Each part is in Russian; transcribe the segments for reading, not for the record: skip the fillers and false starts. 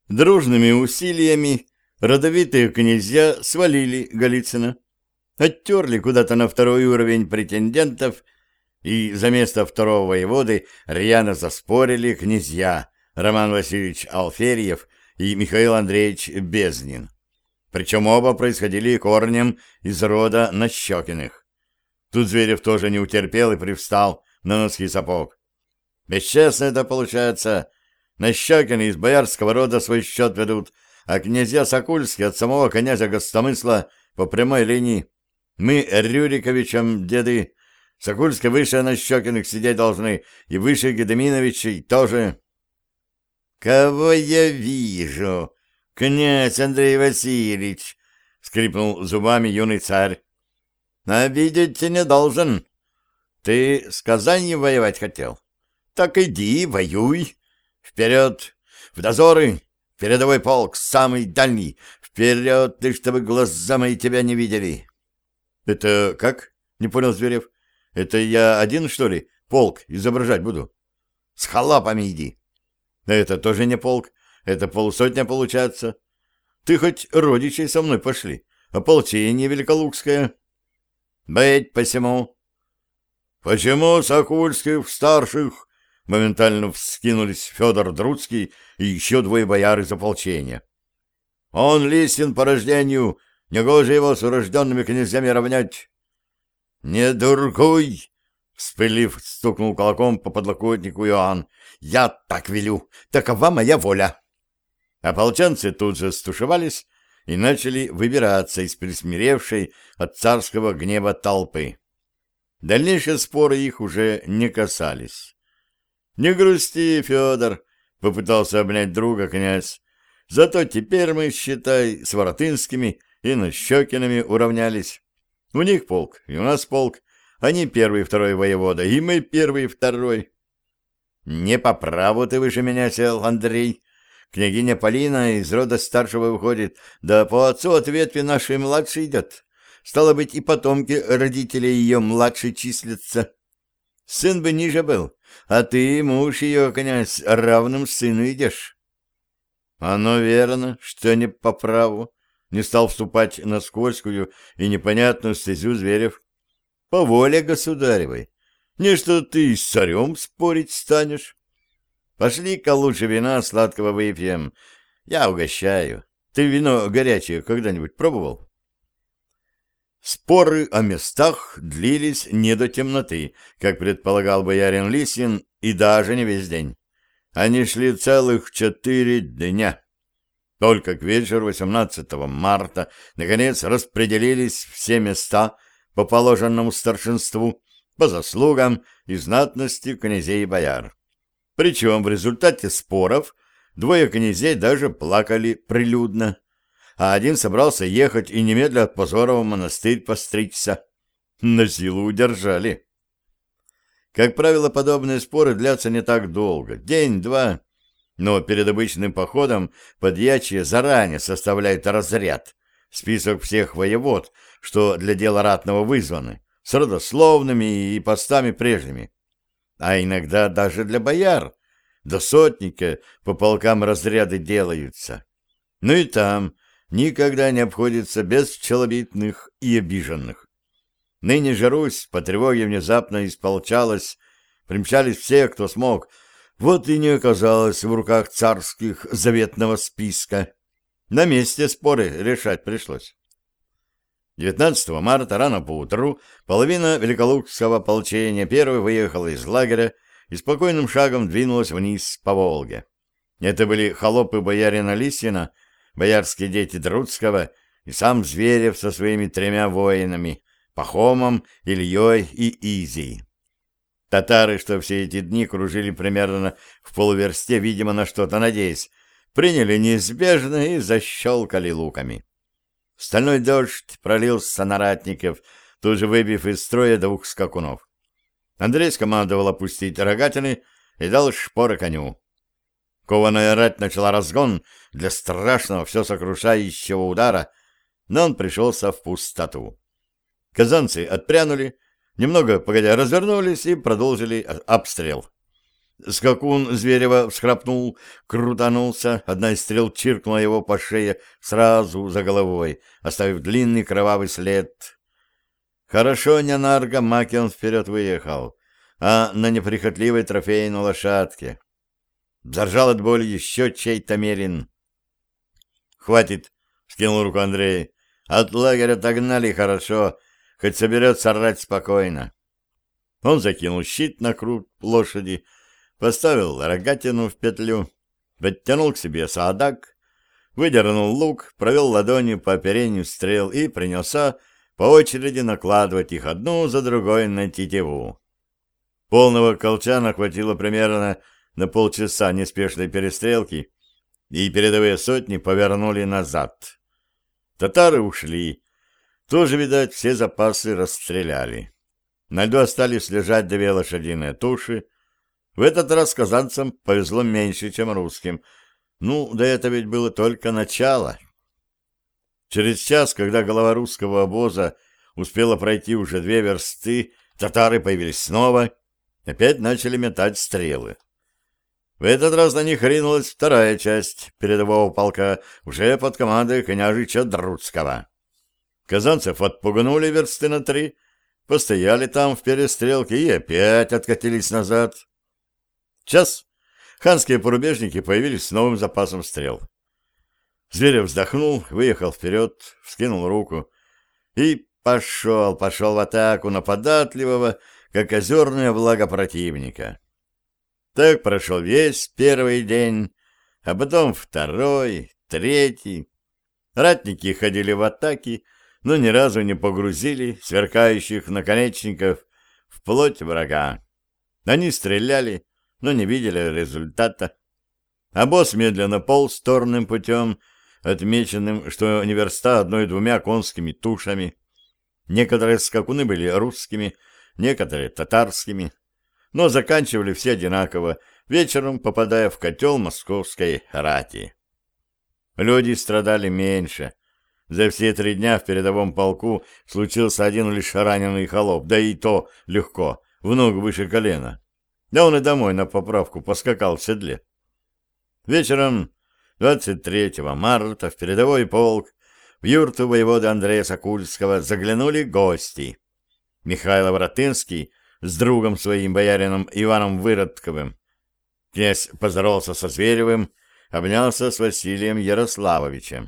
Дружными усилиями родовитые князья свалили Голицына, оттерли куда-то на второй уровень претендентов, и за место второго воеводы рьяно заспорили князья Роман Васильевич Алферьев и Михаил Андреевич Безнин. Причем оба происходили корнем из рода Нащекиных. Тут Зверев тоже не утерпел и привстал на носки сапог. Бесчестно это получается. Нащекины из боярского рода свой счет ведут, а князья Сокульские от самого князя Гостомысла по прямой линии. Мы Рюриковичем деды. Сокульские выше Нащекиных сидеть должны, и выше Гедеминовичей тоже. — Кого я вижу? Князь Андрей Васильевич! — скрипнул зубами юный царь. — Обидеть не должен. Ты с Казанью воевать хотел? Так иди, воюй. Вперед, в дозоры, передовой полк, самый дальний. Вперед, ты, чтобы глаза мои тебя не видели. — Это как? — не понял Зверев. — Это я один, что ли, полк изображать буду? — С холопами иди. — Это тоже не полк, это полусотня получается. Ты хоть родичей со мной пошли, ополчение великолукское. — Быть посему. — Почему Сокульских старших? Моментально вскинулись Федор Друцкий и еще двое бояр из ополчения. Он Лисин по рождению, негоже его с урожденными князьями равнять. — Не дуркуй! — вспылив, стукнул кулаком по подлокотнику Иоанн. — Я так велю, такова моя воля. Ополченцы тут же стушевались и начали выбираться из присмиревшей от царского гнева толпы. Дальнейшие споры их уже не касались. — Не грусти, Федор, — попытался обнять друга князь. — Зато теперь мы, считай, с Воротынскими и Нащекинами уравнялись. У них полк, и у нас полк. Они первый и второй воевода, и мы первый и второй. — Не по праву ты выше меня сел, Андрей. Княгиня Полина из рода старшего выходит, да по отцу от ветви нашей младшей идет. Стало быть, и потомки родителей ее младшей числятся. Сын бы ниже был, а ты, муж ее, князь, равным сыну идешь. — Оно верно, что не по праву. Не стал вступать на скользкую и непонятную стезю Зверев. — По воле государевой. Не что ты с царем спорить станешь. Пошли-ка лучше вина сладкого выпьем. Я угощаю. Ты вино горячее когда-нибудь пробовал? Споры о местах длились не до темноты, как предполагал боярин Лисин, и даже не весь день. Они шли целых 4 дня. Только к вечеру 18 марта наконец распределились все места по положенному старшинству, по заслугам и знатности князей и бояр. Причем в результате споров двое князей даже плакали прилюдно, а один собрался ехать и немедля от позора в монастырь постричься. На силу удержали. Как правило, подобные споры длятся не так долго, день-два, но перед обычным походом подьячие заранее составляют разряд, список всех воевод, что для дела ратного вызваны, с родословными и постами прежними. А иногда даже для бояр, до сотника по полкам разряды делаются. Ну и там никогда не обходится без челобитных и обиженных. Ныне же Русь по тревоге внезапно исполчалась, примчались все, кто смог, вот и не оказалось в руках царских заветного списка. На месте споры решать пришлось. 19 марта рано поутру половина великолукского ополчения первой выехала из лагеря и спокойным шагом двинулась вниз по Волге. Это были холопы боярина Лисина, боярские дети Друцкого и сам Зверев со своими 3 воинами — Пахомом, Ильей и Изией. Татары, что все эти дни кружили примерно в полуверсте, видимо, на что-то надеясь, приняли неизбежно и защелкали луками. Стальной дождь пролился на ратников, тут же выбив из строя 2 скакунов. Андрей скомандовал опустить рогатины и дал шпоры коню. Кованая рать начала разгон для страшного, все сокрушающего удара, но он пришелся в пустоту. Казанцы отпрянули, немного погодя развернулись и продолжили обстрел. Скакун Зверева всхрапнул, крутанулся, одна из стрел чиркнула его по шее сразу за головой, оставив длинный кровавый след. Хорошо не на аргамаке он вперед выехал, а на неприхотливой трофейной лошадке. Заржал от боли еще чей-то мерин. «Хватит!» — скинул руку Андрей. «От лагеря отогнали хорошо, хоть соберется орать спокойно». Он закинул щит на круп лошади, поставил рогатину в петлю, подтянул к себе саадак, выдернул лук, провел ладонью по оперению стрел и принялся по очереди накладывать их одну за другой на тетиву. Полного колчана хватило примерно на полчаса неспешной перестрелки, и передовые сотни повернули назад. Татары ушли. Тоже, видать, все запасы расстреляли. На льду остались лежать две лошадиные туши. В этот раз казанцам повезло меньше, чем русским. Ну, да это ведь было только начало. Через час, когда голова русского обоза успела пройти уже 2 версты, татары появились снова, опять начали метать стрелы. В этот раз на них ринулась вторая часть передового полка, уже под командой княжича Друцкого. Казанцев отпугнули версты на 3, постояли там в перестрелке и опять откатились назад. Час ханские порубежники появились с новым запасом стрел. Зверев вздохнул, выехал вперед, вскинул руку и пошел в атаку на податливого, как озерная влага противника. Так прошел весь первый день, а потом второй, третий. Ратники ходили в атаки, но ни разу не погрузили сверкающих наконечников в плоть врага. Они стреляли, но не видели результата. А босс медленно полз торным путем, отмеченным, что не верста 1-2 конскими тушами. Некоторые скакуны были русскими, некоторые татарскими, но заканчивали все одинаково, вечером попадая в котел московской рати. Люди страдали меньше. За все 3 дня в передовом полку случился один лишь раненый холоп, да и то легко, в ногу выше колена. Да он и домой на поправку поскакал в седле. Вечером 23 марта в передовой полк в юрту воевода Андрея Сокульского заглянули гости. Михаил Воротынский с другом своим, боярином Иваном Выродковым. Князь поздоровался со Зверевым, обнялся с Василием Ярославовичем.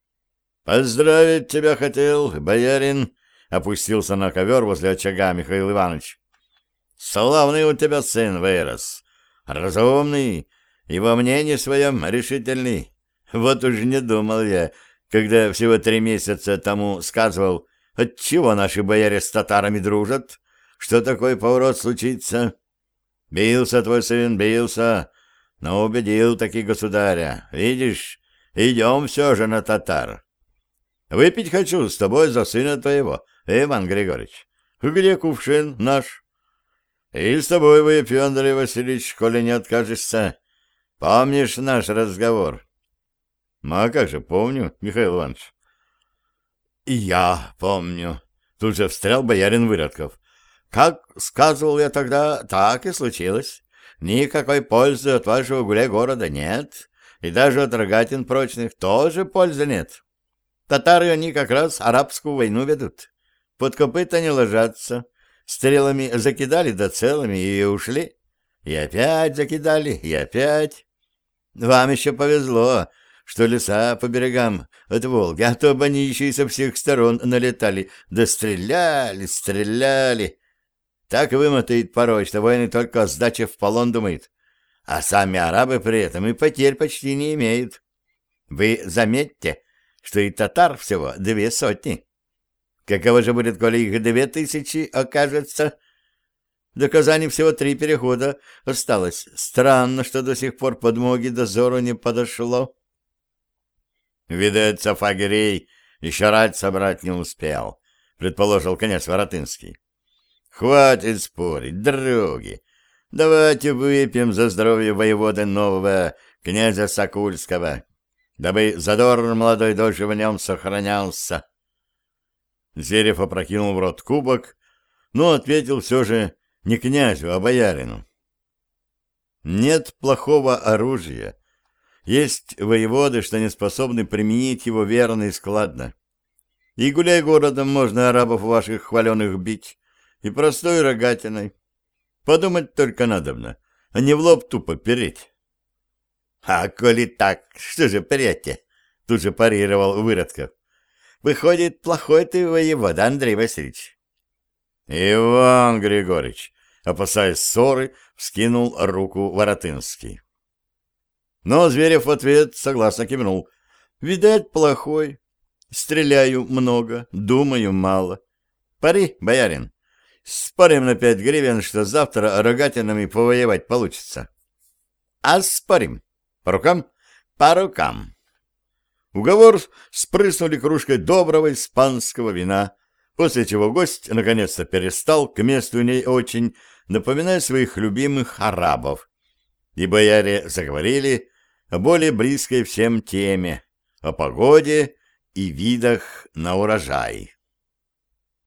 «Поздравить тебя хотел, боярин!» — опустился на ковер возле очага Михаил Иванович. «Славный у тебя сын вырос, разумный и во мнении своем решительный. Вот уж не думал я, когда всего 3 месяца тому сказывал, отчего наши бояре с татарами дружат, что такой поворот случится. Бился твой сын, бился, но убедил таки государя. Видишь, идем все же на татар. Выпить хочу с тобой за сына твоего, Иван Григорьевич. Где кувшин наш? И с тобой выпью, Андрей Васильевич, коли не откажешься. Помнишь наш разговор?» «Ну, а как же помню, Михаил Иванович?» «И я помню», — тут же встрял боярин Выродков. «Как сказывал я тогда, так и случилось. Никакой пользы от вашего гуляй-города нет, и даже от рогатин прочных тоже пользы нет. Татары они как раз арабскую войну ведут. Под копыта не ложатся, стрелами закидали да целыми и ушли. И опять закидали, и опять. Вам еще повезло, что леса по берегам от Волги, а то бы они еще и со всех сторон налетали, да стреляли. Так вымотает порой, что воины только о сдаче в полон думают, а сами арабы при этом и потерь почти не имеют. Вы заметьте, что и татар всего 2 сотни. Каково же будет, коли их 2000 окажется? До Казани всего 3 перехода осталось. Странно, что до сих пор подмоги дозору не подошло. Видать, Сафагирей еще рать собрать не успел, предположил князь Воротынский. Хватит спорить, други. Давайте выпьем за здоровье воеводы нового, князя Сокульского, дабы задор молодой дольше в нем сохранялся. Зверев опрокинул в рот кубок, но ответил все же не князю, а боярину. Нет плохого оружия. Есть воеводы, что не способны применить его верно и складно. И гуляй городом, можно арабов ваших хваленых бить, и простой рогатиной. Подумать только надобно, а не в лоб тупо переть. — А коли так, что же переть-то? — тут же парировал Выродков. — Выходит, плохой ты воевода, Андрей Васильевич. — Иван Григорьевич, опасаясь ссоры, вскинул руку Воротынский. Но Зверев в ответ согласно кивнул. — Видать, плохой. Стреляю много, думаю мало. Пари, боярин. Спорим на 5 гривен, что завтра рогатинами повоевать получится. — А спорим. По рукам? По рукам. Уговор спрыснули кружкой доброго испанского вина, после чего гость наконец-то перестал к месту не очень напоминать своих любимых арабов, и бояре заговорили о более близкой всем теме, о погоде и видах на урожай.